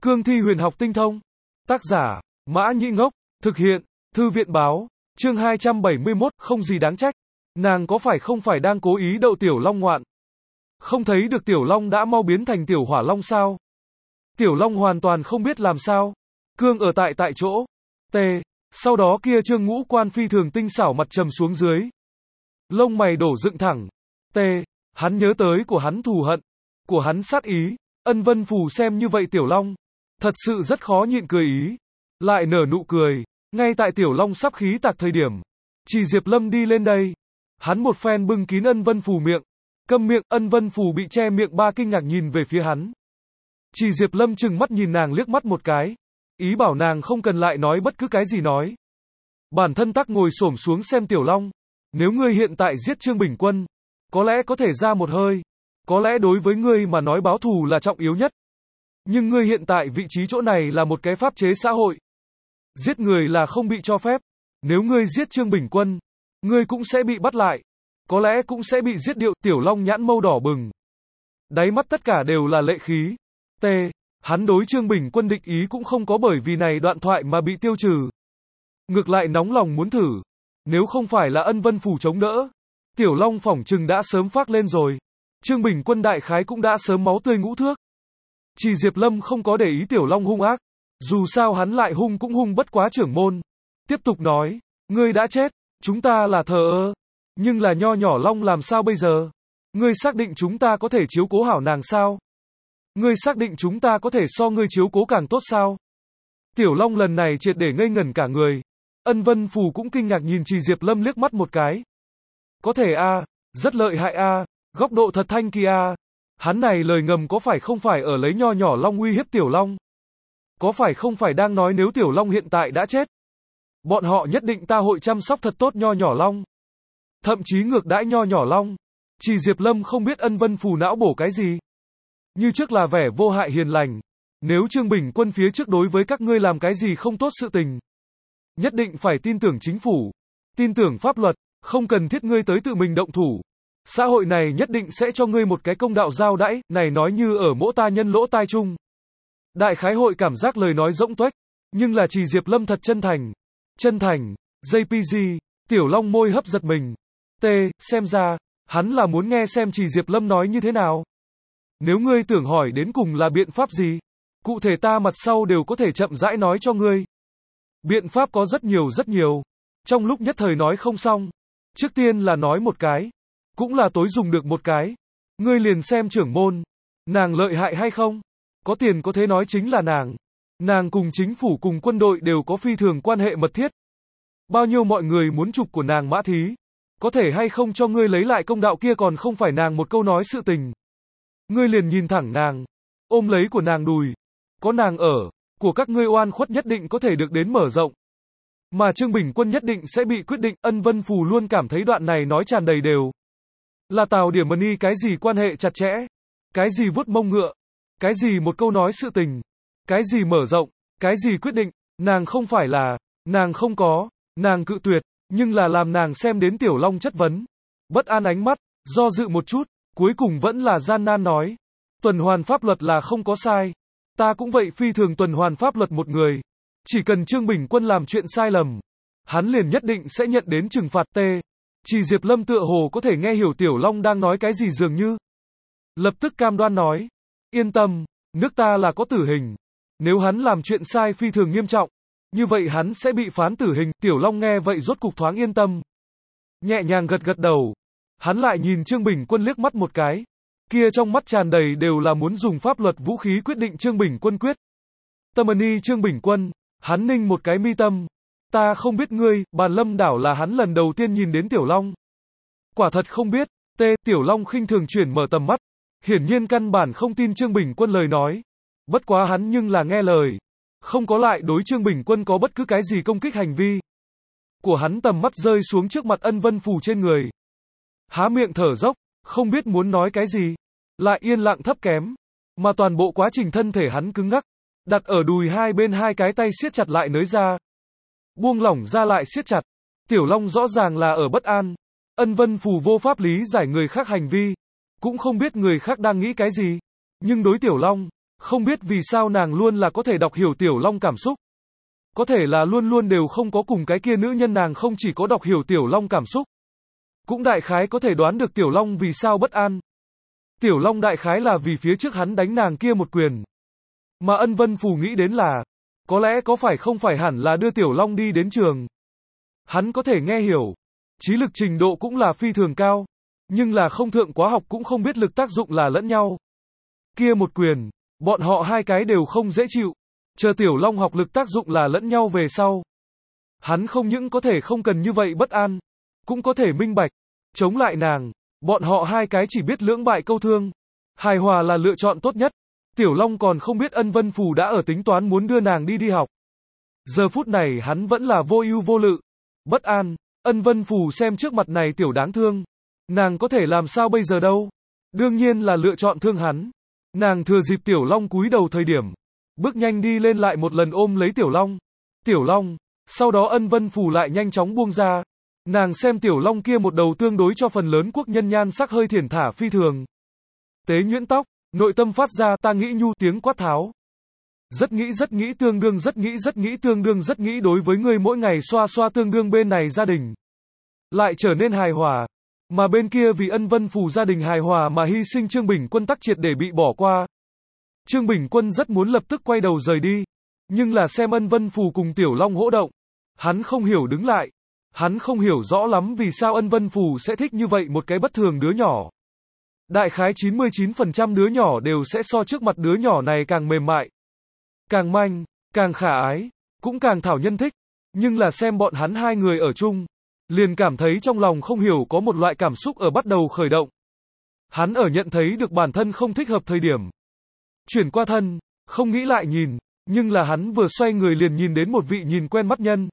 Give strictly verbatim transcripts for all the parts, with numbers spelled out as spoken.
Cương thi huyền học tinh thông. Tác giả, Mã Nhĩ Ngốc. Thực hiện, Thư viện báo. Chương hai trăm bảy mươi mốt, không gì đáng trách. Nàng có phải không phải đang cố ý đậu Tiểu Long ngoạn? Không thấy được Tiểu Long đã mau biến thành Tiểu Hỏa Long sao? Tiểu Long hoàn toàn không biết làm sao. Cương ở tại tại chỗ. T. Sau đó kia Trương Ngũ Quan phi thường tinh xảo mặt trầm xuống dưới. Lông mày đổ dựng thẳng. T. Hắn nhớ tới của hắn thù hận. Của hắn sát ý. Ân Vân Phù xem như vậy Tiểu Long. Thật sự rất khó nhịn cười ý. Lại nở nụ cười. Ngay tại Tiểu Long sắp khí tạc thời điểm. Chỉ Diệp Lâm đi lên đây. Hắn một phen bưng kín Ân Vân Phù miệng. Câm miệng, Ân Vân Phù bị che miệng ba kinh ngạc nhìn về phía hắn. Chỉ Diệp Lâm chừng mắt nhìn nàng liếc mắt một cái. Ý bảo nàng không cần lại nói bất cứ cái gì nói. Bản thân tắc ngồi xổm xuống xem Tiểu Long. Nếu ngươi hiện tại giết Trương Bình Quân, có lẽ có thể ra một hơi. Có lẽ đối với ngươi mà nói báo thù là trọng yếu nhất. Nhưng ngươi hiện tại vị trí chỗ này là một cái pháp chế xã hội. Giết người là không bị cho phép. Nếu ngươi giết Trương Bình Quân, ngươi cũng sẽ bị bắt lại. Có lẽ cũng sẽ bị giết điệu. Tiểu Long nhãn mâu đỏ bừng. Đáy mắt tất cả đều là lệ khí. T. Hắn đối Trương Bình Quân địch ý cũng không có bởi vì này đoạn thoại mà bị tiêu trừ. Ngược lại nóng lòng muốn thử. Nếu không phải là Ân Vân Phù chống đỡ, Tiểu Long phỏng chừng đã sớm phác lên rồi. Trương Bình Quân đại khái cũng đã sớm máu tươi ngũ thước. Chỉ Diệp Lâm không có để ý Tiểu Long hung ác. Dù sao hắn lại hung cũng hung bất quá trưởng môn. Tiếp tục nói, ngươi đã chết, chúng ta là thờ ơ. Nhưng là nho nhỏ Long làm sao bây giờ? Ngươi xác định chúng ta có thể chiếu cố hảo nàng sao? Ngươi xác định chúng ta có thể so ngươi chiếu cố càng tốt sao? Tiểu Long lần này triệt để ngây ngẩn cả người. Ân Vân Phù cũng kinh ngạc nhìn Trì Diệp Lâm liếc mắt một cái. Có thể a, à, rất lợi hại a, à, góc độ thật thanh kỳ a. À. Hắn này lời ngầm có phải không phải ở lấy nho nhỏ Long uy hiếp Tiểu Long? Có phải không phải đang nói nếu Tiểu Long hiện tại đã chết, bọn họ nhất định ta hội chăm sóc thật tốt nho nhỏ Long. Thậm chí ngược đãi nho nhỏ Long. Trì Diệp Lâm không biết Ân Vân Phù não bổ cái gì. Như trước là vẻ vô hại hiền lành. Nếu Trương Bình Quân phía trước đối với các ngươi làm cái gì không tốt sự tình, nhất định phải tin tưởng chính phủ, tin tưởng pháp luật, không cần thiết ngươi tới tự mình động thủ. Xã hội này nhất định sẽ cho ngươi một cái công đạo giao đãi, này nói như ở mỗi ta nhân lỗ tai chung. Đại khái hội cảm giác lời nói rỗng tuếch, nhưng là Trì Diệp Lâm thật chân thành. Chân thành, gi pê giê, Tiểu Long môi hấp giật mình. T, xem ra, hắn là muốn nghe xem Trì Diệp Lâm nói như thế nào. Nếu ngươi tưởng hỏi đến cùng là biện pháp gì, cụ thể ta mặt sau đều có thể chậm rãi nói cho ngươi. Biện pháp có rất nhiều rất nhiều. Trong lúc nhất thời nói không xong. Trước tiên là nói một cái. Cũng là tối dùng được một cái. Ngươi liền xem trưởng môn. Nàng lợi hại hay không? Có tiền có thế nói chính là nàng. Nàng cùng chính phủ cùng quân đội đều có phi thường quan hệ mật thiết. Bao nhiêu mọi người muốn trục của nàng mã thí. Có thể hay không cho ngươi lấy lại công đạo kia còn không phải nàng một câu nói sự tình. Ngươi liền nhìn thẳng nàng. Ôm lấy của nàng đùi. Có nàng ở. Của các ngươi oan khuất nhất định có thể được đến mở rộng. Mà Trương Bình Quân nhất định sẽ bị quyết định. Ân Vân Phù luôn cảm thấy đoạn này nói tràn đầy đều là Tào Điểm Mân Y cái gì quan hệ chặt chẽ, cái gì vuốt mông ngựa, cái gì một câu nói sự tình, cái gì mở rộng, cái gì quyết định, nàng không phải là, nàng không có, nàng cự tuyệt, nhưng là làm nàng xem đến Tiểu Long chất vấn, bất an ánh mắt, do dự một chút, cuối cùng vẫn là gian nan nói, tuần hoàn pháp luật là không có sai. Ta cũng vậy phi thường tuần hoàn pháp luật một người. Chỉ cần Trương Bình Quân làm chuyện sai lầm, hắn liền nhất định sẽ nhận đến trừng phạt. T. Chỉ Diệp Lâm tựa hồ có thể nghe hiểu Tiểu Long đang nói cái gì dường như. Lập tức cam đoan nói. Yên tâm, nước ta là có tử hình. Nếu hắn làm chuyện sai phi thường nghiêm trọng, như vậy hắn sẽ bị phán tử hình. Tiểu Long nghe vậy rốt cục thoáng yên tâm. Nhẹ nhàng gật gật đầu. Hắn lại nhìn Trương Bình Quân liếc mắt một cái. Kia trong mắt tràn đầy đều là muốn dùng pháp luật vũ khí quyết định Trương Bình Quân quyết. Tâm ân y Trương Bình Quân, hắn ninh một cái mi tâm. Ta không biết ngươi, Bàn Lâm đảo là hắn lần đầu tiên nhìn đến Tiểu Long. Quả thật không biết. T. Tiểu Long khinh thường chuyển mở tầm mắt. Hiển nhiên căn bản không tin Trương Bình Quân lời nói. Bất quá hắn nhưng là nghe lời. Không có lại đối Trương Bình Quân có bất cứ cái gì công kích hành vi. Của hắn tầm mắt rơi xuống trước mặt Ân Vân Phù trên người. Há miệng thở dốc. Không biết muốn nói cái gì, lại yên lặng thấp kém, mà toàn bộ quá trình thân thể hắn cứng ngắc, đặt ở đùi hai bên hai cái tay siết chặt lại nới ra, buông lỏng ra lại siết chặt. Tiểu Long rõ ràng là ở bất an. Ân Vân Phù vô pháp lý giải người khác hành vi, cũng không biết người khác đang nghĩ cái gì, nhưng đối Tiểu Long, Không biết vì sao nàng luôn là có thể đọc hiểu Tiểu Long cảm xúc. Có thể là luôn luôn đều không có cùng cái kia nữ nhân nàng không chỉ có đọc hiểu Tiểu Long cảm xúc. Cũng đại khái có thể đoán được Tiểu Long vì sao bất an. Tiểu Long đại khái là vì phía trước hắn đánh nàng kia một quyền. Mà Ân Vân Phù nghĩ đến là, có lẽ có phải không phải hẳn là đưa Tiểu Long đi đến trường. Hắn có thể nghe hiểu, trí lực trình độ cũng là phi thường cao, nhưng là không thượng quá học cũng không biết lực tác dụng là lẫn nhau. Kia một quyền, bọn họ hai cái đều không dễ chịu, chờ Tiểu Long học lực tác dụng là lẫn nhau về sau. Hắn không những có thể không cần như vậy bất an, cũng có thể minh bạch, chống lại nàng, bọn họ hai cái chỉ biết lưỡng bại câu thương, hài hòa là lựa chọn tốt nhất. Tiểu Long còn không biết Ân Vân Phù đã ở tính toán muốn đưa nàng đi đi học. Giờ phút này hắn vẫn là vô ưu vô lự, bất an. Ân Vân Phù xem trước mặt này tiểu đáng thương, nàng có thể làm sao bây giờ đâu? Đương nhiên là lựa chọn thương hắn. Nàng thừa dịp Tiểu Long cúi đầu thời điểm, bước nhanh đi lên lại một lần ôm lấy Tiểu Long. Tiểu Long, sau đó Ân Vân Phù lại nhanh chóng buông ra. Nàng xem Tiểu Long kia một đầu tương đối cho phần lớn quốc nhân nhan sắc hơi thiển thả phi thường. Tế nhuyễn tóc, nội tâm phát ra ta nghĩ nhu tiếng quát tháo. Rất nghĩ rất nghĩ tương đương rất nghĩ rất nghĩ tương đương rất nghĩ đối với ngươi mỗi ngày xoa xoa tương đương bên này gia đình. Lại trở nên hài hòa. Mà bên kia vì Ân Vân Phù gia đình hài hòa mà hy sinh Trương Bình Quân tắc triệt để bị bỏ qua. Trương Bình Quân rất muốn lập tức quay đầu rời đi. Nhưng là xem Ân Vân Phù cùng Tiểu Long hỗ động. Hắn không hiểu đứng lại. Hắn không hiểu rõ lắm vì sao Ân Vân Phù sẽ thích như vậy một cái bất thường đứa nhỏ. Đại khái chín mươi chín phần trăm đứa nhỏ đều sẽ so trước mặt đứa nhỏ này càng mềm mại, càng manh, càng khả ái, cũng càng thảo nhân thích. Nhưng là xem bọn hắn hai người ở chung, liền cảm thấy trong lòng không hiểu có một loại cảm xúc ở bắt đầu khởi động. Hắn ở nhận thấy được bản thân không thích hợp thời điểm. Chuyển qua thân, không nghĩ lại nhìn, nhưng là hắn vừa xoay người liền nhìn đến một vị nhìn quen mắt nhân.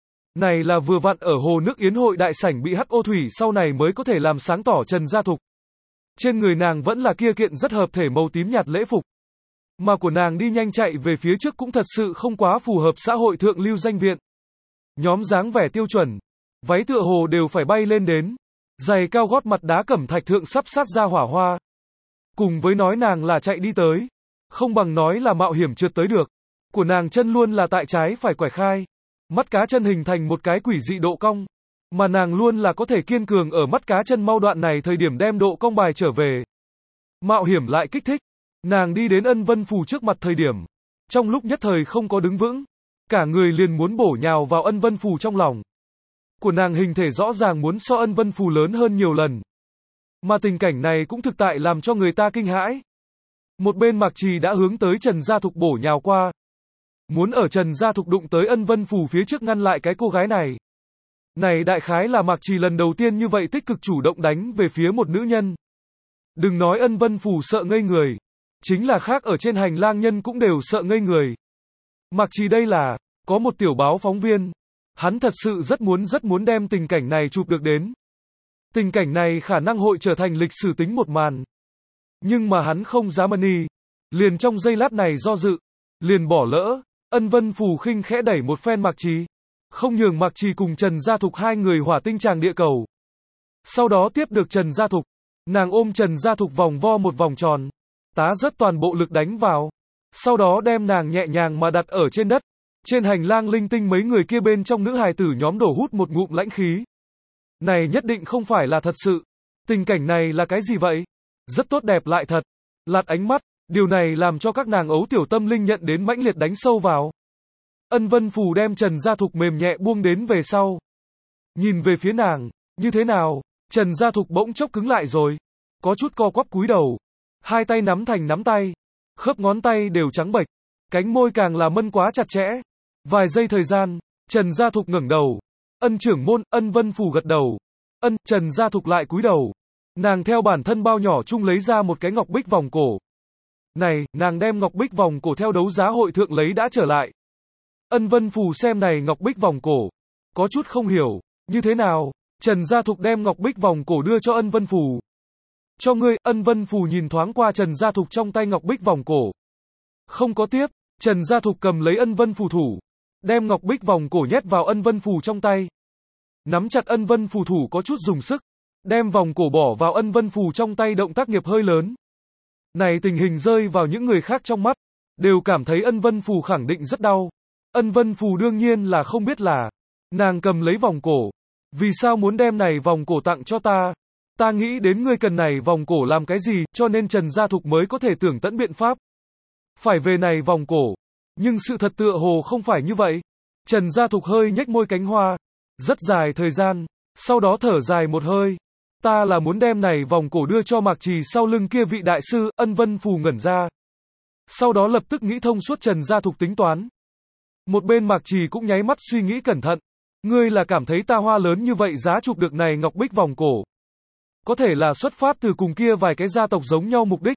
Này là vừa vặn ở hồ nước yến hội đại sảnh bị hắt ô thủy sau này mới có thể làm sáng tỏ Trần Gia Thục. Trên người nàng vẫn là kia kiện rất hợp thể màu tím nhạt lễ phục. Mà của nàng đi nhanh chạy về phía trước cũng thật sự không quá phù hợp xã hội thượng lưu danh viện. Nhóm dáng vẻ tiêu chuẩn, váy tựa hồ đều phải bay lên đến, giày cao gót mặt đá cẩm thạch thượng sắp sát ra hỏa hoa. Cùng với nói nàng là chạy đi tới, không bằng nói là mạo hiểm trượt tới được. Của nàng chân luôn là tại trái phải quải khai, mắt cá chân hình thành một cái quỷ dị độ cong. Mà nàng luôn là có thể kiên cường ở mắt cá chân mau đoạn này thời điểm đem độ cong bài trở về. Mạo hiểm lại kích thích. Nàng đi đến Ân Vân Phù trước mặt thời điểm. Trong lúc nhất thời không có đứng vững. Cả người liền muốn bổ nhào vào Ân Vân Phù trong lòng. Của nàng hình thể rõ ràng muốn so Ân Vân Phù lớn hơn nhiều lần. Mà tình cảnh này cũng thực tại làm cho người ta kinh hãi. Một bên Mạc Trì đã hướng tới Trần Gia Thục bổ nhào qua. Muốn ở Trần Gia Thục đụng tới Ân Vân Phù phía trước ngăn lại cái cô gái này. Này đại khái là Mạc Trì lần đầu tiên như vậy tích cực chủ động đánh về phía một nữ nhân. Đừng nói Ân Vân Phù sợ ngây người. Chính là khác ở trên hành lang nhân cũng đều sợ ngây người. Mạc Trì đây là, có một tiểu báo phóng viên. Hắn thật sự rất muốn rất muốn đem tình cảnh này chụp được đến. Tình cảnh này khả năng hội trở thành lịch sử tính một màn. Nhưng mà hắn không dám ân y. Liền trong giây lát này do dự. Liền bỏ lỡ. Ân Vân Phù khinh khẽ đẩy một phen Mạc Trì. Không nhường Mạc Trì cùng Trần Gia Thục hai người hỏa tinh tràng địa cầu. Sau đó tiếp được Trần Gia Thục. Nàng ôm Trần Gia Thục vòng vo một vòng tròn. Tá rất toàn bộ lực đánh vào. Sau đó đem nàng nhẹ nhàng mà đặt ở trên đất. Trên hành lang linh tinh mấy người kia bên trong nữ hài tử nhóm đổ hút một ngụm lãnh khí. Này nhất định không phải là thật sự. Tình cảnh này là cái gì vậy? Rất tốt đẹp lại thật. Lạt ánh mắt. Điều này làm cho các nàng ấu tiểu tâm linh nhận đến mãnh liệt đánh sâu vào. Ân Vân Phù đem Trần Gia Thục mềm nhẹ buông đến về sau. Nhìn về phía nàng, như thế nào? Trần Gia Thục bỗng chốc cứng lại rồi. Có chút co quắp cúi đầu. Hai tay nắm thành nắm tay. Khớp ngón tay đều trắng bệch. Cánh môi càng là mân quá chặt chẽ. Vài giây thời gian, Trần Gia Thục ngẩng đầu. Ân trưởng môn, Ân Vân Phù gật đầu. Ân, Trần Gia Thục lại cúi đầu. Nàng theo bản thân bao nhỏ chung lấy ra một cái ngọc bích vòng cổ. Này, nàng đem ngọc bích vòng cổ theo đấu giá hội thượng lấy đã trở lại. Ân Vân Phù xem này ngọc bích vòng cổ. Có chút không hiểu, như thế nào? Trần Gia Thục đem ngọc bích vòng cổ đưa cho Ân Vân Phù. Cho ngươi, Ân Vân Phù nhìn thoáng qua Trần Gia Thục trong tay ngọc bích vòng cổ. Không có tiếp, Trần Gia Thục cầm lấy Ân Vân Phù thủ. Đem ngọc bích vòng cổ nhét vào Ân Vân Phù trong tay. Nắm chặt Ân Vân Phù thủ có chút dùng sức. Đem vòng cổ bỏ vào Ân Vân Phù trong tay động tác nghiệp hơi lớn. Này tình hình rơi vào những người khác trong mắt, đều cảm thấy Ân Vân Phù khẳng định rất đau. Ân Vân Phù đương nhiên là không biết là, nàng cầm lấy vòng cổ. Vì sao muốn đem này vòng cổ tặng cho ta? Ta nghĩ đến ngươi cần này vòng cổ làm cái gì, cho nên Trần Gia Thục mới có thể tưởng tận biện pháp. Phải về này vòng cổ. Nhưng sự thật tựa hồ không phải như vậy. Trần Gia Thục hơi nhếch môi cánh hoa. Rất dài thời gian. Sau đó thở dài một hơi. Ta là muốn đem này vòng cổ đưa cho Mạc Trì sau lưng kia vị đại sư. Ân Vân Phù ngẩn ra. Sau đó lập tức nghĩ thông suốt Trần Gia Thục tính toán. Một bên Mạc Trì cũng nháy mắt suy nghĩ cẩn thận. Ngươi là cảm thấy ta hoa lớn như vậy giá chụp được này ngọc bích vòng cổ. Có thể là xuất phát từ cùng kia vài cái gia tộc giống nhau mục đích.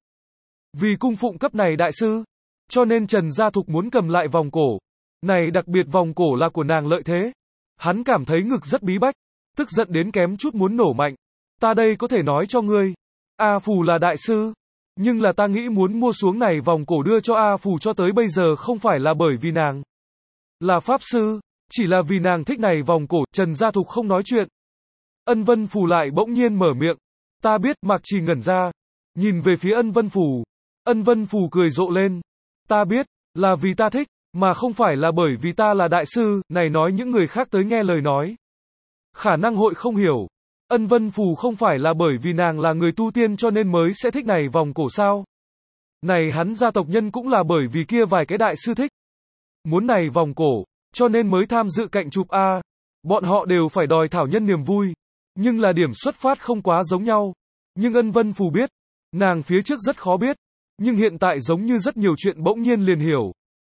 Vì cung phụng cấp này đại sư. Cho nên Trần Gia Thục muốn cầm lại vòng cổ. Này đặc biệt vòng cổ là của nàng lợi thế. Hắn cảm thấy ngực rất bí bách. Tức giận đến kém chút muốn nổ mạnh. Ta đây có thể nói cho ngươi. A Phù là đại sư. Nhưng là ta nghĩ muốn mua xuống này vòng cổ đưa cho A Phù cho tới bây giờ không phải là bởi vì nàng là pháp sư. Chỉ là vì nàng thích này vòng cổ. Trần Gia Thục không nói chuyện. Ân Vân Phù lại bỗng nhiên mở miệng. Ta biết. Mạc Trì ngẩn ra. Nhìn về phía Ân Vân Phù. Ân Vân Phù cười rộ lên. Ta biết. Là vì ta thích. Mà không phải là bởi vì ta là đại sư. Này nói những người khác tới nghe lời nói. Khả năng hội không hiểu. Ân Vân Phù không phải là bởi vì nàng là người tu tiên cho nên mới sẽ thích này vòng cổ sao. Này hắn gia tộc nhân cũng là bởi vì kia vài cái đại sư thích. Muốn này vòng cổ. Cho nên mới tham dự cạnh chụp A. Bọn họ đều phải đòi thảo nhân niềm vui. Nhưng là điểm xuất phát không quá giống nhau. Nhưng Ân Vân Phù biết. Nàng phía trước rất khó biết. Nhưng hiện tại giống như rất nhiều chuyện bỗng nhiên liền hiểu.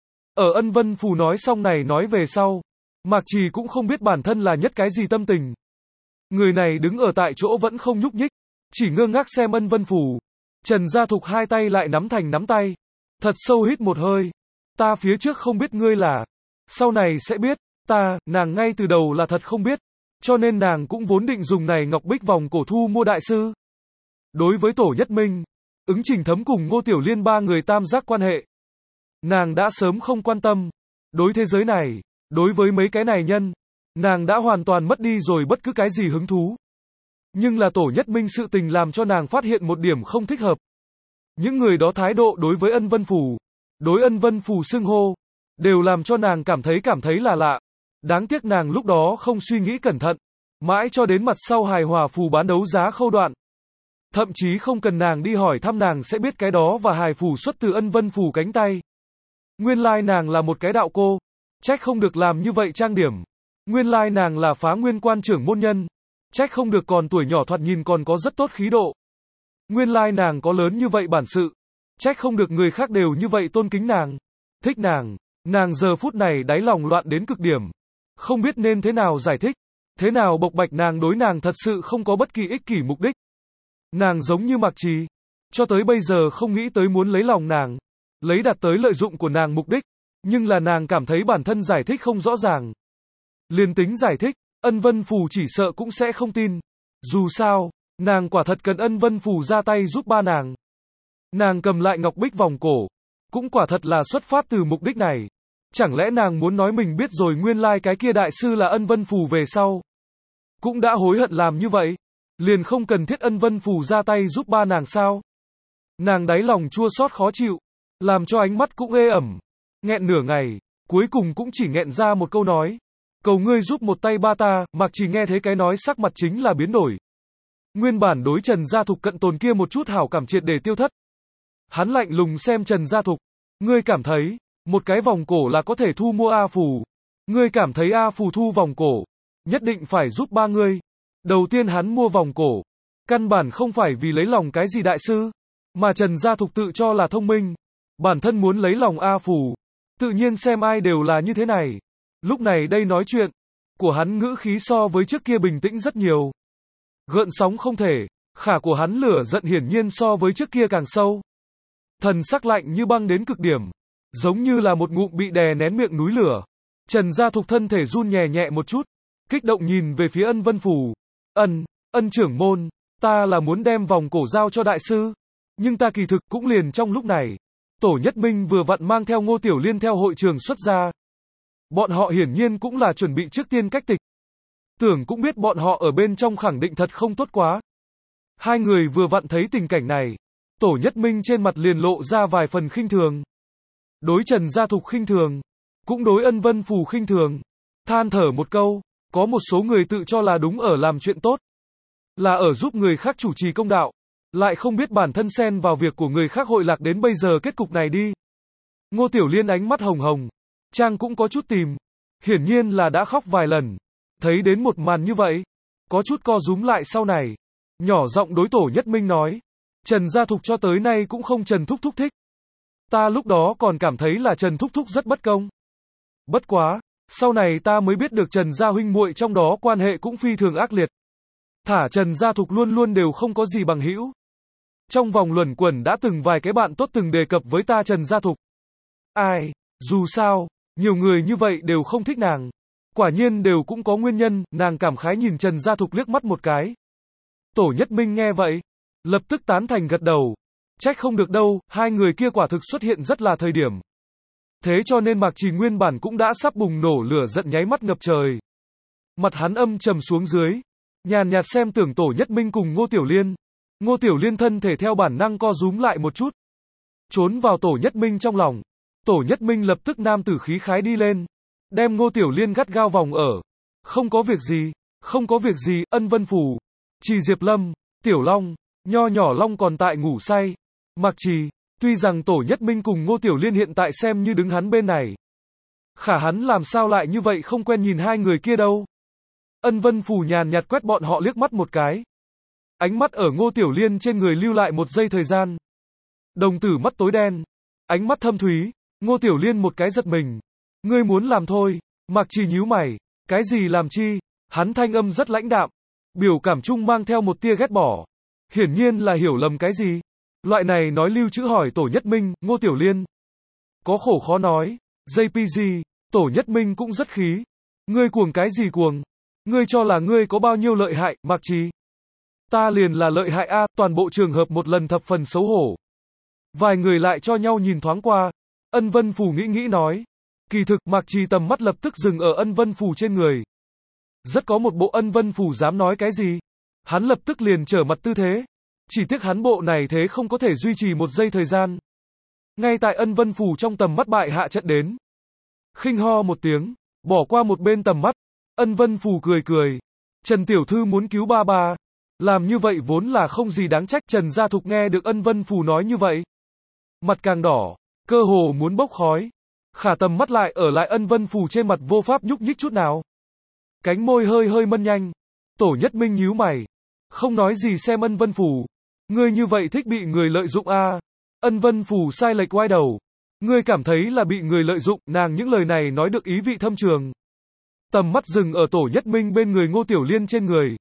Ở Ân Vân Phù nói xong này nói về sau. Mạc Trì cũng không biết bản thân là nhất cái gì tâm tình. Người này đứng ở tại chỗ vẫn không nhúc nhích. Chỉ ngơ ngác xem Ân Vân Phù. Trần Gia Thục hai tay lại nắm thành nắm tay. Thật sâu hít một hơi. Ta phía trước không biết ngươi là. Sau này sẽ biết. Ta, nàng ngay từ đầu là thật không biết. Cho nên nàng cũng vốn định dùng này ngọc bích vòng cổ thu mua đại sư. Đối với Tổ Nhất Minh, Ứng Trình Thấm cùng Ngô Tiểu Liên ba người tam giác quan hệ. Nàng đã sớm không quan tâm. Đối thế giới này, đối với mấy cái này nhân, nàng đã hoàn toàn mất đi rồi bất cứ cái gì hứng thú. Nhưng là Tổ Nhất Minh sự tình làm cho nàng phát hiện một điểm không thích hợp. Những người đó thái độ đối với Ân Vân Phù, đối Ân Vân Phù xưng hô, đều làm cho nàng cảm thấy cảm thấy là lạ. Đáng tiếc nàng lúc đó không suy nghĩ cẩn thận. Mãi cho đến mặt sau hài hòa phù bán đấu giá khâu đoạn. Thậm chí không cần nàng đi hỏi thăm nàng sẽ biết cái đó và hài phù xuất từ Ân Vân Phù cánh tay. Nguyên lai nàng là một cái đạo cô. Trách không được làm như vậy trang điểm. Nguyên lai nàng là Phá Nguyên quan trưởng môn nhân. Trách không được còn tuổi nhỏ thoạt nhìn còn có rất tốt khí độ. Nguyên lai nàng có lớn như vậy bản sự. Trách không được người khác đều như vậy tôn kính nàng. Thích nàng. Nàng giờ phút này đáy lòng loạn đến cực điểm. Không biết nên thế nào giải thích. Thế nào bộc bạch nàng đối nàng thật sự không có bất kỳ ích kỷ mục đích. Nàng giống như Mạc Trì. Cho tới bây giờ không nghĩ tới muốn lấy lòng nàng. Lấy đạt tới lợi dụng của nàng mục đích. Nhưng là nàng cảm thấy bản thân giải thích không rõ ràng. Liền tính giải thích, Ân Vân Phù chỉ sợ cũng sẽ không tin. Dù sao, nàng quả thật cần Ân Vân Phù ra tay giúp ba nàng. Nàng cầm lại ngọc bích vòng cổ. Cũng quả thật là xuất phát từ mục đích này. Chẳng lẽ nàng muốn nói mình biết rồi nguyên lai like cái kia đại sư là Ân Vân Phù về sau. Cũng đã hối hận làm như vậy. Liền không cần thiết Ân Vân Phù ra tay giúp ba nàng sao. Nàng đáy lòng chua xót khó chịu. Làm cho ánh mắt cũng ê ẩm. Nghẹn nửa ngày. Cuối cùng cũng chỉ nghẹn ra một câu nói. Cầu ngươi giúp một tay ba ta. Mạc Trì nghe thấy cái nói sắc mặt chính là biến đổi. Nguyên bản đối Trần Gia Thục cận tồn kia một chút hảo cảm triệt để tiêu thất. Hắn lạnh lùng xem Trần Gia Thục. Ngươi cảm thấy, một cái vòng cổ là có thể thu mua A Phù. Ngươi cảm thấy A Phù thu vòng cổ, nhất định phải giúp ba ngươi. Đầu tiên hắn mua vòng cổ, căn bản không phải vì lấy lòng cái gì đại sư, mà Trần Gia Thục tự cho là thông minh. Bản thân muốn lấy lòng A Phù, tự nhiên xem ai đều là như thế này. Lúc này đây nói chuyện, của hắn ngữ khí so với trước kia bình tĩnh rất nhiều. Gợn sóng không thể, khả của hắn lửa giận hiển nhiên so với trước kia càng sâu. Thần sắc lạnh như băng đến cực điểm, giống như là một ngụm bị đè nén miệng núi lửa. Trần Gia Thục thân thể run nhẹ nhẹ một chút, kích động nhìn về phía Ân Vân Phù. Ân, Ân trưởng môn, ta là muốn đem vòng cổ giao cho đại sư, nhưng ta kỳ thực cũng liền trong lúc này. Tổ Nhất Minh vừa vặn mang theo Ngô Tiểu Liên theo hội trường xuất ra. Bọn họ hiển nhiên cũng là chuẩn bị trước tiên cách tịch. Tưởng cũng biết bọn họ ở bên trong khẳng định thật không tốt quá. Hai người vừa vặn thấy tình cảnh này, Tổ Nhất Minh trên mặt liền lộ ra vài phần khinh thường. Đối Trần Gia Thục khinh thường, cũng đối Ân Vân Phù khinh thường. Than thở một câu, có một số người tự cho là đúng ở làm chuyện tốt, là ở giúp người khác chủ trì công đạo, lại không biết bản thân xen vào việc của người khác hội lạc đến bây giờ kết cục này đi. Ngô Tiểu Liên ánh mắt hồng hồng, Trang cũng có chút tìm, hiển nhiên là đã khóc vài lần, thấy đến một màn như vậy, có chút co rúm lại sau này, nhỏ giọng đối Tổ Nhất Minh nói, Trần Gia Thục cho tới nay cũng không Trần Thúc Thúc thích. Ta lúc đó còn cảm thấy là Trần Thúc Thúc rất bất công. Bất quá, sau này ta mới biết được Trần Gia huynh muội trong đó quan hệ cũng phi thường ác liệt. Thả Trần Gia Thục luôn luôn đều không có gì bằng hữu. Trong vòng luẩn quẩn đã từng vài cái bạn tốt từng đề cập với ta Trần Gia Thục. Ai, dù sao, nhiều người như vậy đều không thích nàng. Quả nhiên đều cũng có nguyên nhân, nàng cảm khái nhìn Trần Gia Thục liếc mắt một cái. Tổ Nhất Minh nghe vậy, lập tức tán thành gật đầu. Trách không được đâu, hai người kia quả thực xuất hiện rất là thời điểm. Thế cho nên Mạc Trì nguyên bản cũng đã sắp bùng nổ lửa giận nháy mắt ngập trời. Mặt hắn âm trầm xuống dưới, nhàn nhạt xem tưởng Tổ Nhất Minh cùng Ngô Tiểu Liên. Ngô Tiểu Liên thân thể theo bản năng co rúm lại một chút, trốn vào Tổ Nhất Minh trong lòng. Tổ Nhất Minh lập tức nam tử khí khái đi lên, đem Ngô Tiểu Liên gắt gao vòng ở. Không có việc gì, không có việc gì, Ân Vân Phù, Trì Diệp Lâm, Tiểu Long, nho nhỏ Long còn tại ngủ say. Mạc Trì, tuy rằng Tổ Nhất Minh cùng Ngô Tiểu Liên hiện tại xem như đứng hắn bên này, khả hắn làm sao lại như vậy không quen nhìn hai người kia đâu. Ân Vân Phù nhàn nhạt quét bọn họ liếc mắt một cái. Ánh mắt ở Ngô Tiểu Liên trên người lưu lại một giây thời gian. Đồng tử mắt tối đen, ánh mắt thâm thúy, Ngô Tiểu Liên một cái giật mình. Ngươi muốn làm thôi, Mạc Trì nhíu mày, cái gì làm chi? Hắn thanh âm rất lãnh đạm, biểu cảm chung mang theo một tia ghét bỏ. Hiển nhiên là hiểu lầm cái gì. Loại này nói lưu trữ hỏi Tổ Nhất Minh, Ngô Tiểu Liên. Có khổ khó nói, gi pê giê, Tổ Nhất Minh cũng rất khí. Ngươi cuồng cái gì cuồng? Ngươi cho là ngươi có bao nhiêu lợi hại, Mạc Trì? Ta liền là lợi hại a, toàn bộ trường hợp một lần thập phần xấu hổ. Vài người lại cho nhau nhìn thoáng qua. Ân Vân Phù nghĩ nghĩ nói. Kỳ thực Mạc Trì tầm mắt lập tức dừng ở Ân Vân Phù trên người. Rất có một bộ Ân Vân Phù dám nói cái gì. Hắn lập tức liền trở mặt tư thế. Chỉ tiếc hắn bộ này thế không có thể duy trì một giây thời gian. Ngay tại Ân Vân Phù trong tầm mắt bại hạ trận đến. Khinh ho một tiếng, bỏ qua một bên tầm mắt. Ân Vân Phù cười cười. Trần Tiểu Thư muốn cứu ba ba. Làm như vậy vốn là không gì đáng trách. Trần Gia Thục nghe được Ân Vân Phù nói như vậy, mặt càng đỏ, cơ hồ muốn bốc khói. Khả tầm mắt lại ở lại Ân Vân Phù trên mặt vô pháp nhúc nhích chút nào. Cánh môi hơi hơi mân nhanh. Tổ Nhất Minh nhíu mày, không nói gì xem Ân Vân Phù. Ngươi như vậy thích bị người lợi dụng a? À? Ân Vân Phù sai lệch quay đầu. Ngươi cảm thấy là bị người lợi dụng, nàng những lời này nói được ý vị thâm trường. Tầm mắt dừng ở Tổ Nhất Minh bên người Ngô Tiểu Liên trên người.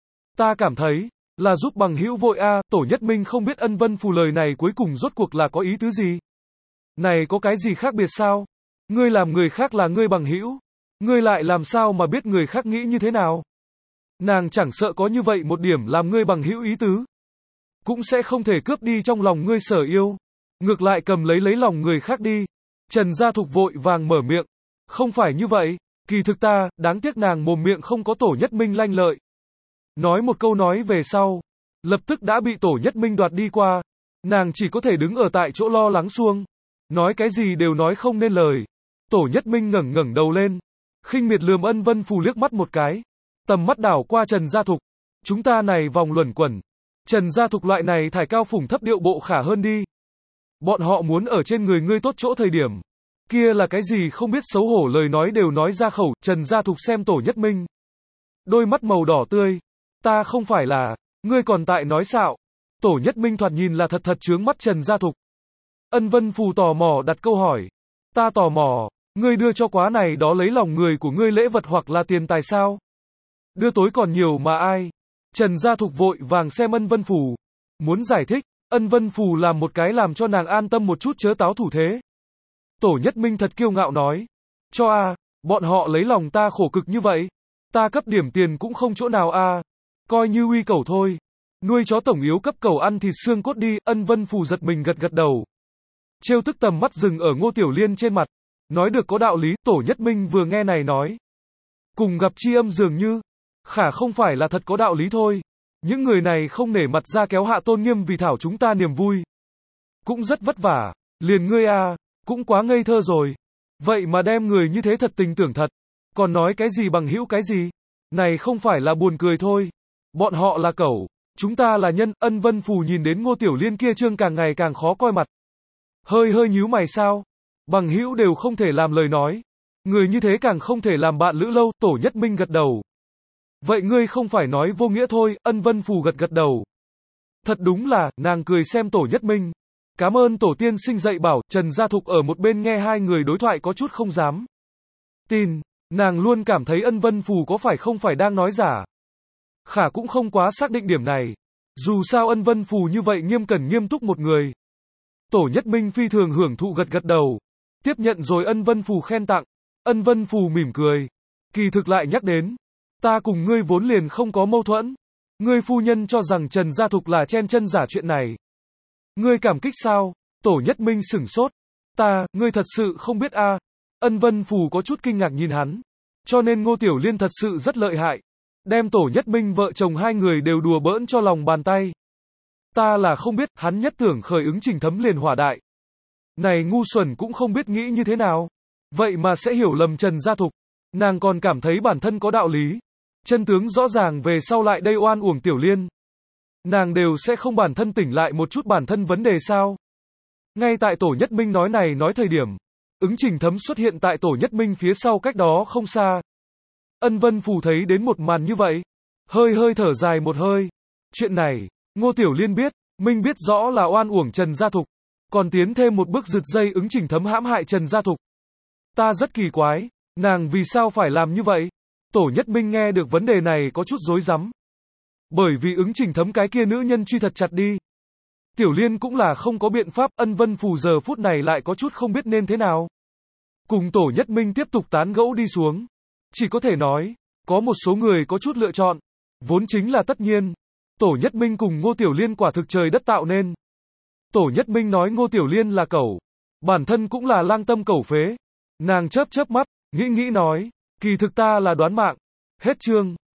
Ta cảm thấy, là giúp bằng hữu vội a, à, Tổ Nhất Minh không biết Ân Vân Phù lời này cuối cùng rốt cuộc là có ý tứ gì. Này có cái gì khác biệt sao? Ngươi làm người khác là ngươi bằng hữu, ngươi lại làm sao mà biết người khác nghĩ như thế nào? Nàng chẳng sợ có như vậy một điểm làm ngươi bằng hữu ý tứ, cũng sẽ không thể cướp đi trong lòng ngươi sở yêu, ngược lại cầm lấy lấy lòng người khác đi. Trần Gia Thục vội vàng mở miệng, không phải như vậy, kỳ thực ta, đáng tiếc nàng mồm miệng không có Tổ Nhất Minh lanh lợi. Nói một câu nói về sau, lập tức đã bị Tổ Nhất Minh đoạt đi qua, nàng chỉ có thể đứng ở tại chỗ lo lắng xuông, nói cái gì đều nói không nên lời. Tổ Nhất Minh ngẩng ngẩng đầu lên, khinh miệt lườm Ân Vân Phù liếc mắt một cái, tầm mắt đảo qua Trần Gia Thục. Chúng ta này vòng luẩn quẩn, Trần Gia Thục loại này thải cao phủng thấp điệu bộ khả hơn đi. Bọn họ muốn ở trên người ngươi tốt chỗ thời điểm, kia là cái gì không biết xấu hổ lời nói đều nói ra khẩu. Trần Gia Thục xem Tổ Nhất Minh, đôi mắt màu đỏ tươi. Ta không phải là, ngươi còn tại nói xạo. Tổ Nhất Minh thoạt nhìn là thật thật chướng mắt Trần Gia Thục. Ân Vân Phù tò mò đặt câu hỏi. Ta tò mò, ngươi đưa cho quá này đó lấy lòng người của ngươi lễ vật hoặc là tiền tài sao? Đưa tối còn nhiều mà ai? Trần Gia Thục vội vàng xem Ân Vân Phù, muốn giải thích. Ân Vân Phù làm một cái làm cho nàng an tâm một chút chớ táo thủ thế. Tổ Nhất Minh thật kiêu ngạo nói. Cho a, à, bọn họ lấy lòng ta khổ cực như vậy, ta cấp điểm tiền cũng không chỗ nào a, à. Coi như uy cẩu thôi. Nuôi chó tổng yếu cấp cẩu ăn thịt xương cốt đi. Ân Vân Phù giật mình gật gật đầu. Trêu tức tầm mắt dừng ở Ngô Tiểu Liên trên mặt. Nói được có đạo lý. Tổ Nhất Minh vừa nghe này nói, cùng gặp chi âm dường như, khả không phải là thật có đạo lý thôi. Những người này không nể mặt ra kéo hạ tôn nghiêm vì thảo chúng ta niềm vui. cũng rất vất vả. Liền ngươi à, cũng quá ngây thơ rồi. Vậy mà đem người như thế thật tình tưởng thật. Còn nói cái gì bằng hữu cái gì? Này không phải là buồn cười thôi. Bọn họ là cẩu, chúng ta là nhân. Ân Vân Phù nhìn đến Ngô Tiểu Liên kia trương càng ngày càng khó coi mặt. Hơi hơi nhíu mày sao? Bằng hữu đều không thể làm lời nói. Người như thế càng không thể làm bạn lữ lâu. Tổ Nhất Minh gật đầu. Vậy ngươi không phải nói vô nghĩa thôi. Ân Vân Phù gật gật đầu. Thật đúng là, nàng cười xem Tổ Nhất Minh. Cảm ơn tổ tiên sinh dạy bảo. Trần Gia Thục ở một bên nghe hai người đối thoại có chút không dám tin. Nàng luôn cảm thấy Ân Vân Phù có phải không phải đang nói giả. Khả cũng không quá xác định điểm này. Dù sao Ân Vân Phù như vậy nghiêm cẩn nghiêm túc một người. Tổ Nhất Minh phi thường hưởng thụ gật gật đầu. Tiếp nhận rồi Ân Vân Phù khen tặng. Ân Vân Phù mỉm cười. Kỳ thực lại nhắc đến. Ta cùng ngươi vốn liền không có mâu thuẫn. Ngươi phu nhân cho rằng Trần Gia Thục là chen chân giả chuyện này. Ngươi cảm kích sao? Tổ Nhất Minh sửng sốt. Ta, ngươi thật sự không biết a? À. Ân Vân Phù có chút kinh ngạc nhìn hắn. Cho nên Ngô Tiểu Liên thật sự rất lợi hại. Đem Tổ Nhất Minh vợ chồng hai người đều đùa bỡn cho lòng bàn tay. Ta là không biết, hắn nhất tưởng khởi ứng Trình Thấm liền hỏa đại. Này ngu xuẩn cũng không biết nghĩ như thế nào. Vậy mà sẽ hiểu lầm Trần Gia Thục. Nàng còn cảm thấy bản thân có đạo lý. Chân tướng rõ ràng về sau lại đây oan uổng Tiểu Liên. Nàng đều sẽ không bản thân tỉnh lại một chút bản thân vấn đề sao. Ngay tại Tổ Nhất Minh nói này nói thời điểm. Ứng Trình Thấm xuất hiện tại Tổ Nhất Minh phía sau cách đó không xa. Ân Vân Phù thấy đến một màn như vậy. Hơi hơi thở dài một hơi. Chuyện này, Ngô Tiểu Liên biết, Minh biết rõ là oan uổng Trần Gia Thục. Còn tiến thêm một bước giật dây Ứng Trình Thấm hãm hại Trần Gia Thục. Ta rất kỳ quái, nàng vì sao phải làm như vậy? Tổ Nhất Minh nghe được vấn đề này có chút rối rắm. Bởi vì Ứng Trình Thấm cái kia nữ nhân truy thật chặt đi. Tiểu Liên cũng là không có biện pháp. Ân Vân Phù giờ phút này lại có chút không biết nên thế nào. Cùng Tổ Nhất Minh tiếp tục tán gẫu đi xuống. Chỉ có thể nói, có một số người có chút lựa chọn. Vốn chính là tất nhiên. Tổ Nhất Minh cùng Ngô Tiểu Liên quả thực trời đất tạo nên. Tổ Nhất Minh nói Ngô Tiểu Liên là cẩu. Bản thân cũng là lang tâm cẩu phế. Nàng chớp chớp mắt, nghĩ nghĩ nói. Kỳ thực ta là đoán mạng. Hết chương.